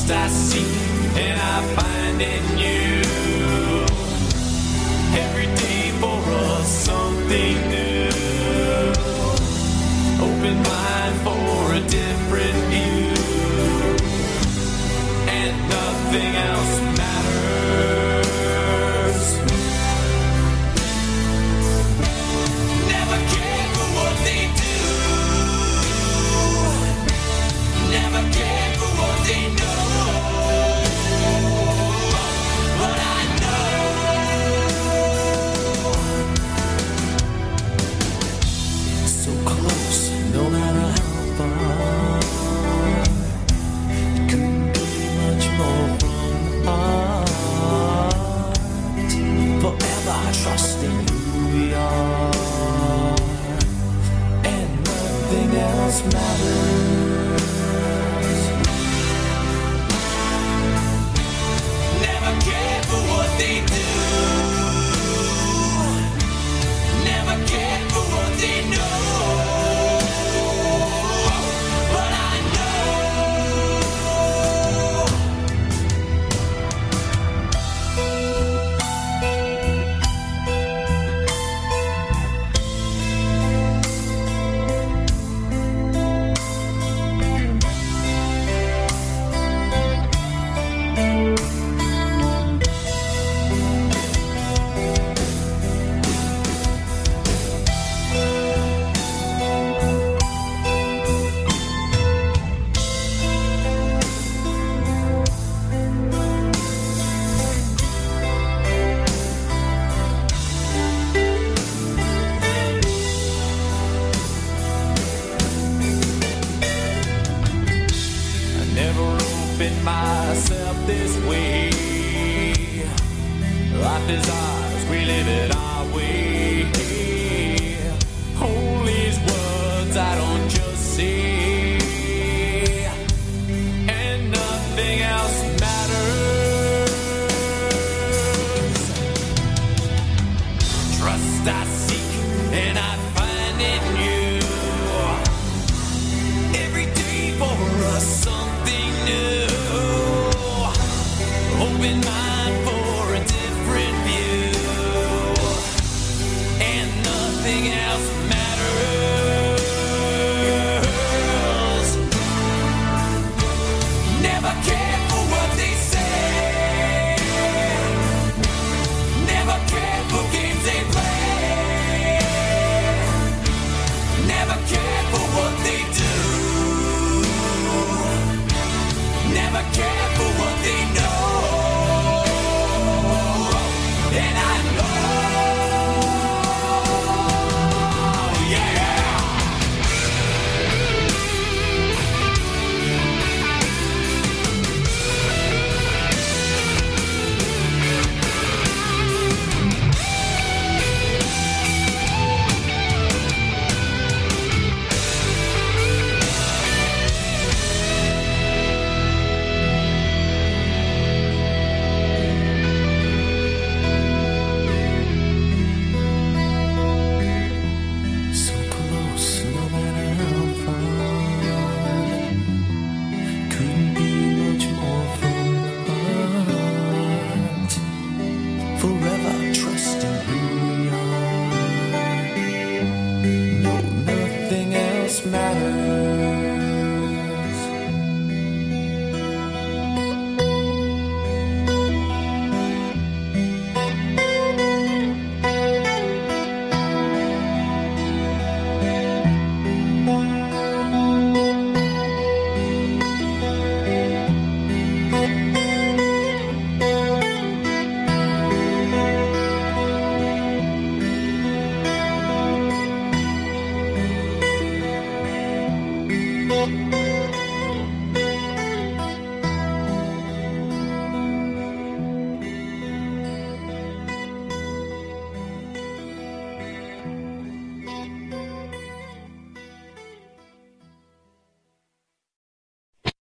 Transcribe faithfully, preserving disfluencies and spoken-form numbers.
Trust I seek and I find in you. Every day for us something new. Open mind for a different view. And nothing else matters. Never care for what they do. Never care for what they know. But I know so close, no matter how far. It couldn't be much more from the heart. Forever trusting who we are. And nothing else matters. Never care for what they do. Never care for what they know. But I know I never opened myself this way. Life is ours, we live it our way. Hold these words I don't just say, and nothing else matters. Trust I seek and I find in you. Every day for us something new. Open mind for a different view. And nothing else matters. Never care for what they say. Never care for games they play. Never care for what they do. Never care